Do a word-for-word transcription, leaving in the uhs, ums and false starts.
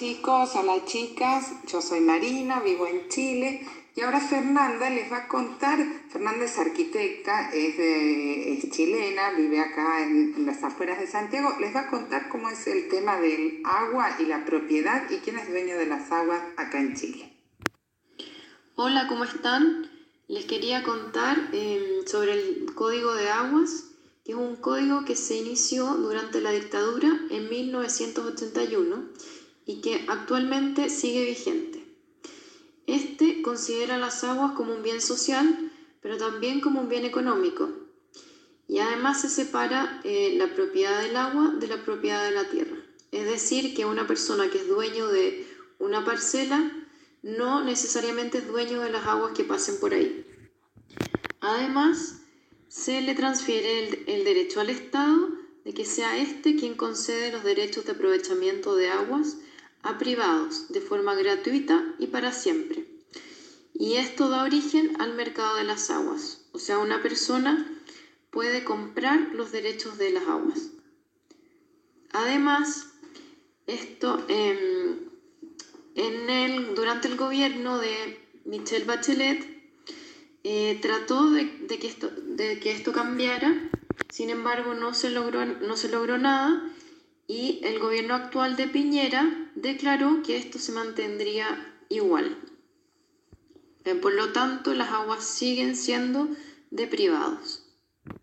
chicos, hola chicas, yo soy Marina, vivo en Chile y ahora Fernanda les va a contar. Fernanda es arquitecta, es, de, es chilena, vive acá en, en las afueras de Santiago. Les va a contar cómo es el tema del agua y la propiedad y quién es dueño de las aguas acá en Chile. Hola, ¿cómo están? Les quería contar eh, sobre el Código de Aguas, que es un código que se inició durante la dictadura en mil novecientos ochenta y uno y que actualmente sigue vigente. Este considera las aguas como un bien social, pero también como un bien económico, y además se separa eh, la propiedad del agua de la propiedad de la tierra. Es decir, que una persona que es dueño de una parcela no necesariamente es dueño de las aguas que pasen por ahí. Además, se le transfiere el, el derecho al Estado de que sea éste quien concede los derechos de aprovechamiento de aguas a privados de forma gratuita y para siempre. Y esto da origen al mercado de las aguas, o sea, una persona puede comprar los derechos de las aguas. Además, esto eh, en el, durante el gobierno de Michelle Bachelet eh, trató de, de, que esto, de que esto cambiara, sin embargo no se logró, no se logró nada, y el gobierno actual de Piñera declaró que esto se mantendría igual. Eh, por lo tanto, las aguas siguen siendo de privados.